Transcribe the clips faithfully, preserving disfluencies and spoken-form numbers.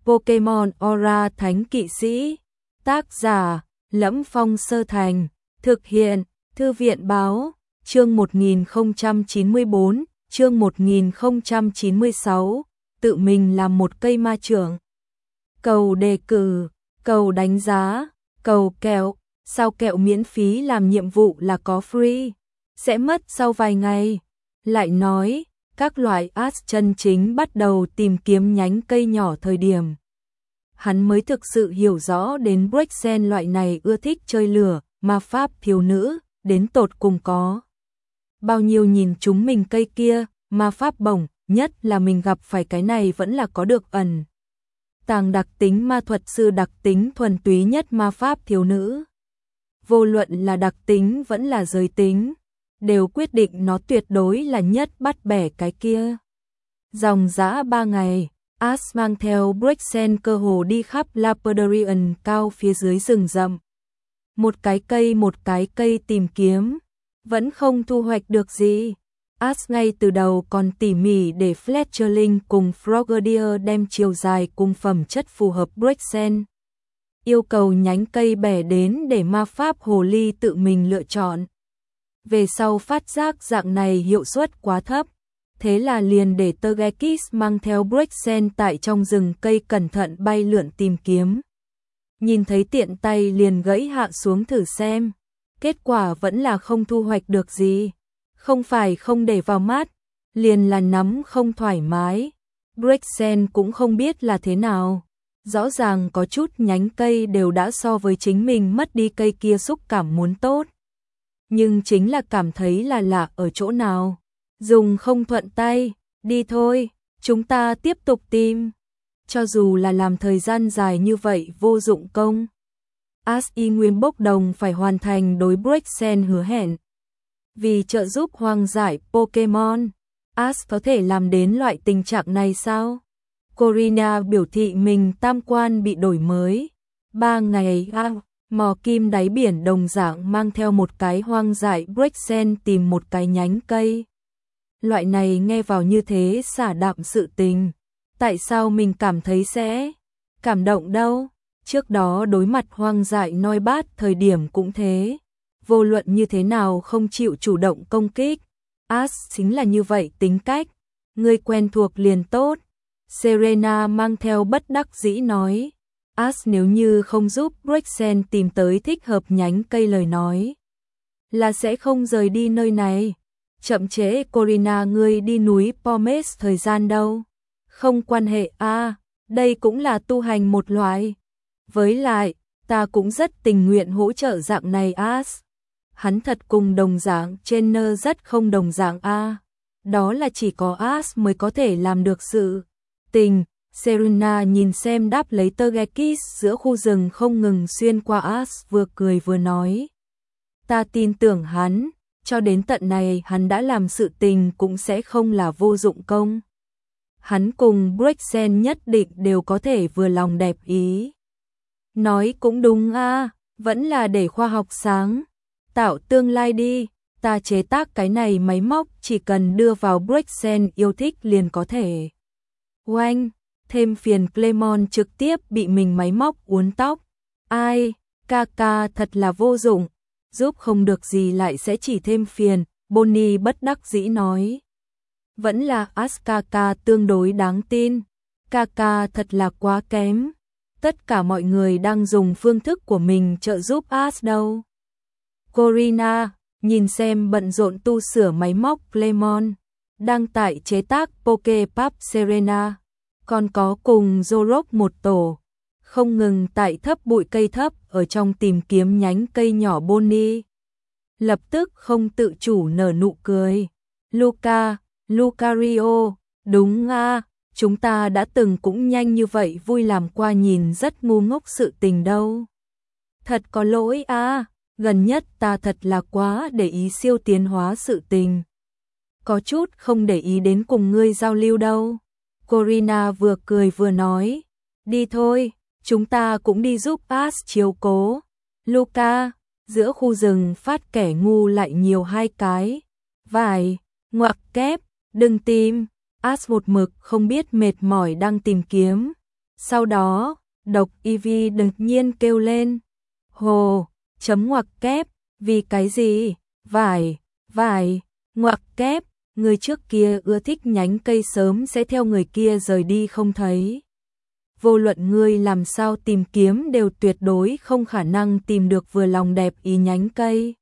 Pokemon Aura Thánh Kỵ Sĩ. Tác giả: Lẫm Phong Sơ Thành. Thực hiện: Thư viện báo. Chương một nghìn không trăm chín mươi bốn, chương một nghìn không trăm chín mươi sáu, tự mình làm một cây ma trưởng. Cầu đề cử, cầu đánh giá, cầu kẹo, sao kẹo miễn phí làm nhiệm vụ là có free, sẽ mất sau vài ngày. Lại nói, các loại ads chân chính bắt đầu tìm kiếm nhánh cây nhỏ thời điểm. Hắn mới thực sự hiểu rõ đến Brexen loại này ưa thích chơi lửa, ma pháp thiếu nữ, đến tột cùng có bao nhiêu nhìn chúng mình cây kia, ma pháp bổng, nhất là mình gặp phải cái này vẫn là có được ẩn tàng đặc tính ma thuật sư, đặc tính thuần túy nhất ma pháp thiếu nữ. Vô luận là đặc tính vẫn là giới tính, đều quyết định nó tuyệt đối là nhất bắt bẻ cái kia. Dòng dã ba ngày, Ash mang theo Brexen cơ hồ đi khắp Lapidarian cao phía dưới rừng rậm. Một cái cây một cái cây tìm kiếm, vẫn không thu hoạch được gì. Ash ngay từ đầu còn tỉ mỉ để Fletcherling cùng Frogadier đem chiều dài cùng phẩm chất phù hợp Brexen. Yêu cầu nhánh cây bẻ đến để ma pháp hồ ly tự mình lựa chọn. Về sau phát giác dạng này hiệu suất quá thấp, thế là liền để Tergekis mang theo Brexen tại trong rừng cây cẩn thận bay lượn tìm kiếm. Nhìn thấy tiện tay liền gãy hạ xuống thử xem, kết quả vẫn là không thu hoạch được gì. Không phải không để vào mắt, liền là nắm không thoải mái. Brexen cũng không biết là thế nào. Rõ ràng có chút nhánh cây đều đã so với chính mình mất đi cây kia xúc cảm muốn tốt. Nhưng chính là cảm thấy là lạ ở chỗ nào. Dùng không thuận tay, đi thôi, chúng ta tiếp tục tìm. Cho dù là làm thời gian dài như vậy vô dụng công, Ash y nguyên bốc đồng phải hoàn thành đối Brexen hứa hẹn. Vì trợ giúp hoang dại Pokemon, Ash có thể làm đến loại tình trạng này sao? Corina biểu thị mình tam quan bị đổi mới. Ba ngày a, mò kim đáy biển đồng dạng mang theo một cái hoang dại Brexen tìm một cái nhánh cây. Loại này nghe vào như thế xả đạm sự tình. Tại sao mình cảm thấy sẽ cảm động đâu? Trước đó đối mặt hoang dại noi bát thời điểm cũng thế. Vô luận như thế nào không chịu chủ động công kích. Ash chính là như vậy tính cách. Người quen thuộc liền tốt. Serena mang theo bất đắc dĩ nói. Ash nếu như không giúp Brexen tìm tới thích hợp nhánh cây lời nói, là sẽ không rời đi nơi này. Chậm trễ Corina ngươi đi núi Pomes thời gian đâu. Không quan hệ a, à, đây cũng là tu hành một loại. Với lại, ta cũng rất tình nguyện hỗ trợ dạng này Ash. Hắn thật cùng đồng dạng trên nơ rất không đồng dạng a. À. Đó là chỉ có Ash mới có thể làm được sự tình. Serena nhìn xem đáp lấy Tergekis giữa khu rừng không ngừng xuyên qua Ash, vừa cười vừa nói. Ta tin tưởng hắn, cho đến tận này hắn đã làm sự tình cũng sẽ không là vô dụng công. Hắn cùng Brexen nhất định đều có thể vừa lòng đẹp ý. Nói cũng đúng a, à, vẫn là để khoa học sáng tạo tương lai đi. Ta chế tác cái này máy móc chỉ cần đưa vào Brexen yêu thích liền có thể. Oanh, thêm phiền Clemon trực tiếp bị mình máy móc uốn tóc. Ai, ca ca thật là vô dụng, giúp không được gì lại sẽ chỉ thêm phiền, Bonnie bất đắc dĩ nói. Vẫn là Ash ca ca tương đối đáng tin, ca ca thật là quá kém. Tất cả mọi người đang dùng phương thức của mình trợ giúp Ash đâu. Corina, nhìn xem bận rộn tu sửa máy móc Clemon, đang tại chế tác Poképap Serena, còn có cùng Zorok một tổ, không ngừng tại thấp bụi cây thấp ở trong tìm kiếm nhánh cây nhỏ. Bonnie lập tức không tự chủ nở nụ cười. Luca, Lucario, đúng a, à, chúng ta đã từng cũng nhanh như vậy vui làm qua nhìn rất ngu ngốc sự tình đâu. Thật có lỗi a, à, gần nhất ta thật là quá để ý siêu tiến hóa sự tình. Có chút không để ý đến cùng ngươi giao lưu đâu. Corina vừa cười vừa nói. Đi thôi, chúng ta cũng đi giúp Ash chiếu cố. Luca, giữa khu rừng phát kẻ ngu lại nhiều hai cái. Vài, ngoặc kép, đừng tìm. Ash một mực không biết mệt mỏi đang tìm kiếm. Sau đó, Độc Ivy đột nhiên kêu lên. Hồ, chấm ngoặc kép, vì cái gì? Vải, vải, ngoặc kép, người trước kia ưa thích nhánh cây sớm sẽ theo người kia rời đi không thấy. Vô luận ngươi làm sao tìm kiếm đều tuyệt đối không khả năng tìm được vừa lòng đẹp ý nhánh cây.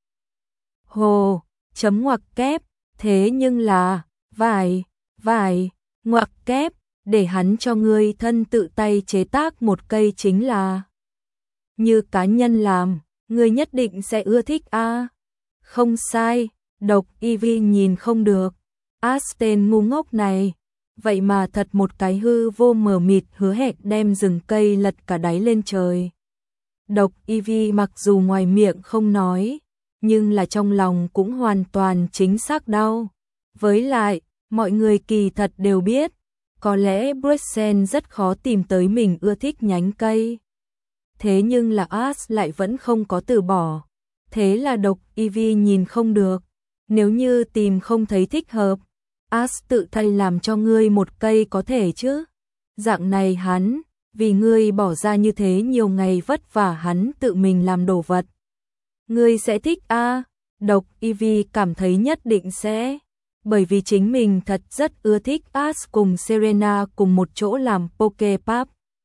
Hồ, chấm ngoặc kép, thế nhưng là, vải, vải, ngoặc kép, để hắn cho ngươi thân tự tay chế tác một cây chính là. Như cá nhân làm, ngươi nhất định sẽ ưa thích a. À? Không sai, Độc Ivy nhìn không được. Aston ngu ngốc này, vậy mà thật một cái hư vô mờ mịt hứa hẹn đem rừng cây lật cả đáy lên trời. Độc Ivy mặc dù ngoài miệng không nói, nhưng là trong lòng cũng hoàn toàn chính xác đau. Với lại, mọi người kỳ thật đều biết, có lẽ Bruxelles rất khó tìm tới mình ưa thích nhánh cây. Thế nhưng là As lại vẫn không có từ bỏ. Thế là Độc Ivy nhìn không được. Nếu như tìm không thấy thích hợp, As tự thay làm cho ngươi một cây có thể chứ. Dạng này hắn, vì ngươi bỏ ra như thế nhiều ngày vất vả hắn tự mình làm đồ vật. Ngươi sẽ thích a à? Độc Ivy cảm thấy nhất định sẽ. Bởi vì chính mình thật rất ưa thích As cùng Serena cùng một chỗ làm poke pop.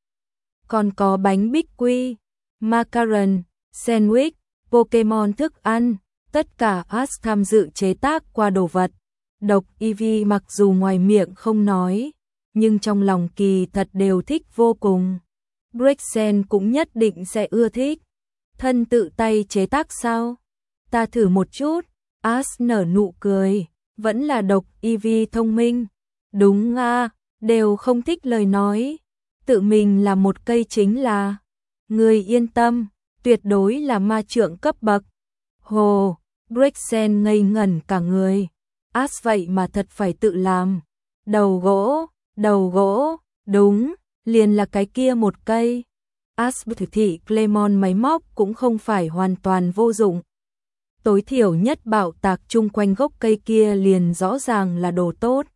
Còn có bánh bích quy, macaron, sandwich, Pokemon thức ăn, tất cả As tham dự chế tác qua đồ vật. Độc Ivy mặc dù ngoài miệng không nói, nhưng trong lòng kỳ thật đều thích vô cùng. Bruxelles cũng nhất định sẽ ưa thích. Thân tự tay chế tác sao? Ta thử một chút. As nở nụ cười, vẫn là Độc Ivy thông minh. Đúng à, đều không thích lời nói. Tự mình làm một cây chính là. Người yên tâm, tuyệt đối là ma trượng cấp bậc. Hồ, Bruxelles ngây ngẩn cả người. As vậy mà thật phải tự làm. Đầu gỗ, đầu gỗ, đúng, liền là cái kia một cây. As thực thị Clemon máy móc cũng không phải hoàn toàn vô dụng. Tối thiểu nhất bạo tạc chung quanh gốc cây kia liền rõ ràng là đồ tốt.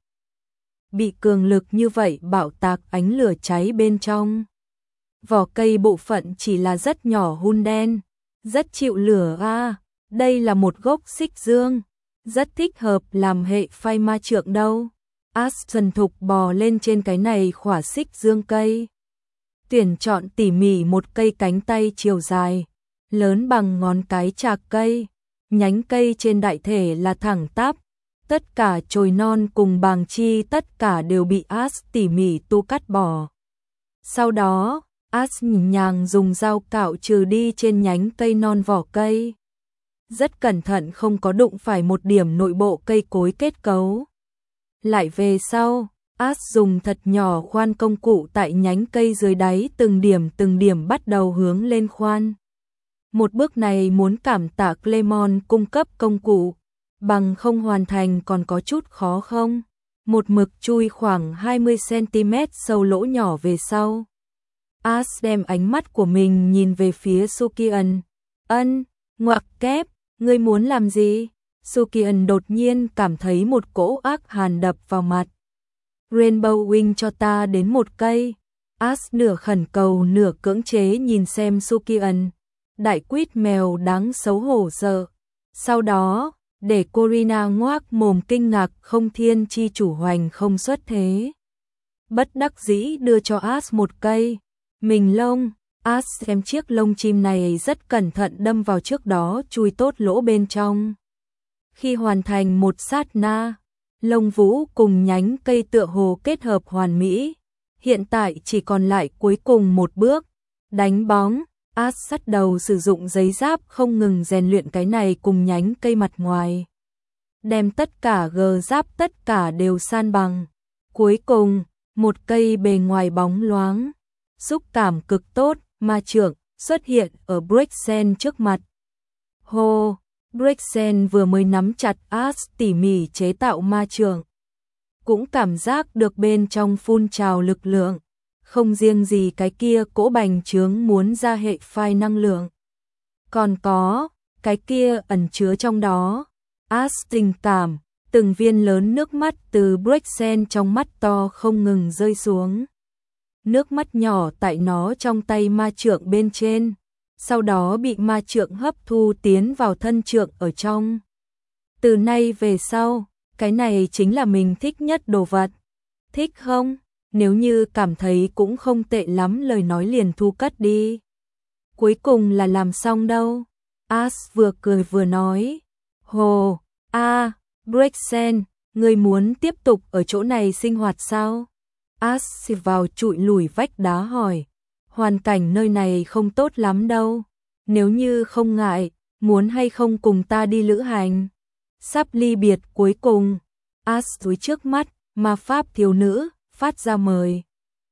Bị cường lực như vậy bạo tạc ánh lửa cháy bên trong. Vỏ cây bộ phận chỉ là rất nhỏ hun đen, rất chịu lửa a. À, đây là một gốc xích dương, rất thích hợp làm hệ phai ma trượng đâu. As thuần thục bò lên trên cái này khỏa xích dương cây. Tuyển chọn tỉ mỉ một cây cánh tay chiều dài, lớn bằng ngón cái chạc cây. Nhánh cây trên đại thể là thẳng tắp. Tất cả chồi non cùng bàng chi tất cả đều bị As tỉ mỉ tu cắt bỏ. Sau đó, As nhịp nhàng dùng dao cạo trừ đi trên nhánh cây non vỏ cây. Rất cẩn thận không có đụng phải một điểm nội bộ cây cối kết cấu. Lại về sau, As dùng thật nhỏ khoan công cụ tại nhánh cây dưới đáy từng điểm từng điểm bắt đầu hướng lên khoan. Một bước này muốn cảm tạ Clemon cung cấp công cụ, bằng không hoàn thành còn có chút khó không? Một mực chui khoảng hai mươi xăng-ti-mét sâu lỗ nhỏ về sau. As đem ánh mắt của mình nhìn về phía Sukian. Ân, ngoặc kép, ngươi muốn làm gì? Sukian đột nhiên cảm thấy một cỗ ác hàn đập vào mặt. Rainbow Wing cho ta đến một cây. As nửa khẩn cầu nửa cưỡng chế nhìn xem Sukian. Đại quýt mèo đáng xấu hổ sợ. Sau đó, để Corina ngoác mồm kinh ngạc không thiên chi chủ hoành không xuất thế. Bất đắc dĩ đưa cho As một cây. Mình lông, As xem chiếc lông chim này rất cẩn thận đâm vào trước đó chui tốt lỗ bên trong. Khi hoàn thành một sát na, lông vũ cùng nhánh cây tựa hồ kết hợp hoàn mỹ. Hiện tại chỉ còn lại cuối cùng một bước, đánh bóng. As bắt đầu sử dụng giấy giáp không ngừng rèn luyện cái này cùng nhánh cây mặt ngoài. Đem tất cả gờ giáp tất cả đều san bằng. Cuối cùng, một cây bề ngoài bóng loáng, xúc cảm cực tốt, ma trượng xuất hiện ở Bruxelles trước mặt. Hô, Bruxelles vừa mới nắm chặt As tỉ mỉ chế tạo ma trượng. Cũng cảm giác được bên trong phun trào lực lượng. Không riêng gì cái kia cỗ bành trướng muốn ra hệ phai năng lượng. Còn có, cái kia ẩn chứa trong đó. As tình cảm, từng viên lớn nước mắt từ Bruxelles trong mắt to không ngừng rơi xuống. nước mắt nhỏ tại nó trong tay ma trượng bên trên, sau đó bị ma trượng hấp thu tiến vào thân trượng ở trong. Từ nay về sau, cái này chính là mình thích nhất đồ vật. Thích không? Nếu như cảm thấy cũng không tệ lắm lời nói liền thu cất đi. Cuối cùng là làm xong đâu. As vừa cười vừa nói. Hồ, a, à, Brexen, ngươi muốn tiếp tục ở chỗ này sinh hoạt sao? As vào trụi lùi vách đá hỏi. Hoàn cảnh nơi này không tốt lắm đâu. Nếu như không ngại, muốn hay không cùng ta đi lữ hành? Sắp ly biệt cuối cùng. As túi trước mắt, ma pháp thiếu nữ, phát ra mời.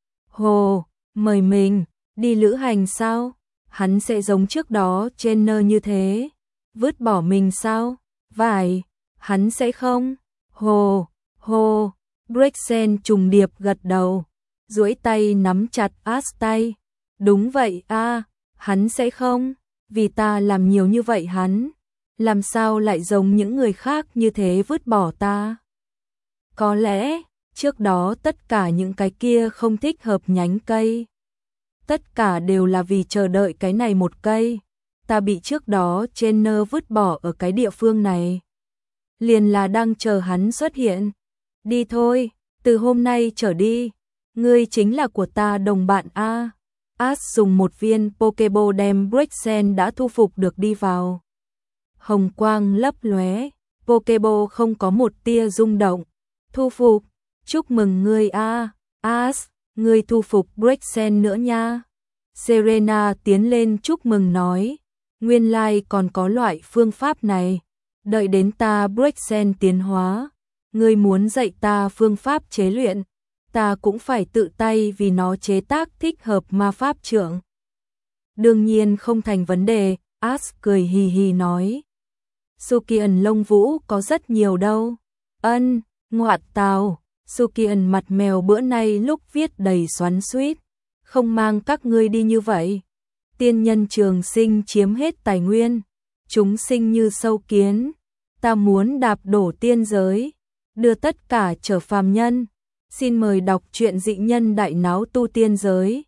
Hồ, mời mình, đi lữ hành sao? Hắn sẽ giống trước đó trên nơ như thế. Vứt bỏ mình sao? Vải, hắn sẽ không. Hồ, hồ, Brexen trùng điệp gật đầu, duỗi tay nắm chặt As tay. Đúng vậy a, à, hắn sẽ không, vì ta làm nhiều như vậy hắn, làm sao lại giống những người khác như thế vứt bỏ ta? Có lẽ, trước đó tất cả những cái kia không thích hợp nhánh cây. Tất cả đều là vì chờ đợi cái này một cây, ta bị trước đó trên nơ vứt bỏ ở cái địa phương này. Liền là đang chờ hắn xuất hiện. Đi thôi, từ hôm nay trở đi, ngươi chính là của ta đồng bạn a. As dùng một viên Pokeball đem Brexen đã thu phục được đi vào. Hồng quang lấp lóe, Pokeball không có một tia rung động. Thu phục, chúc mừng ngươi a, As, ngươi thu phục Brexen nữa nha. Serena tiến lên chúc mừng nói, nguyên lai còn có loại phương pháp này, đợi đến ta Brexen tiến hóa, ngươi muốn dạy ta phương pháp chế luyện, ta cũng phải tự tay vì nó chế tác thích hợp ma pháp trượng. Đương nhiên không thành vấn đề, As cười hì hì nói. Sukian lông vũ có rất nhiều đâu. Ân, ngoại tào, Sukian mặt mèo bữa nay lúc viết đầy xoắn xuýt, không mang các ngươi đi như vậy. Tiên nhân trường sinh chiếm hết tài nguyên, chúng sinh như sâu kiến, ta muốn đạp đổ tiên giới, đưa tất cả trở phàm nhân. Xin mời đọc truyện Dị nhân đại náo tu tiên giới.